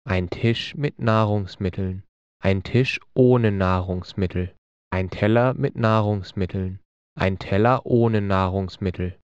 ein Tisch mit Nahrungsmitteln, ein Tisch ohne Nahrungsmittel, ein Teller mit Nahrungsmitteln, ein Teller ohne Nahrungsmittel,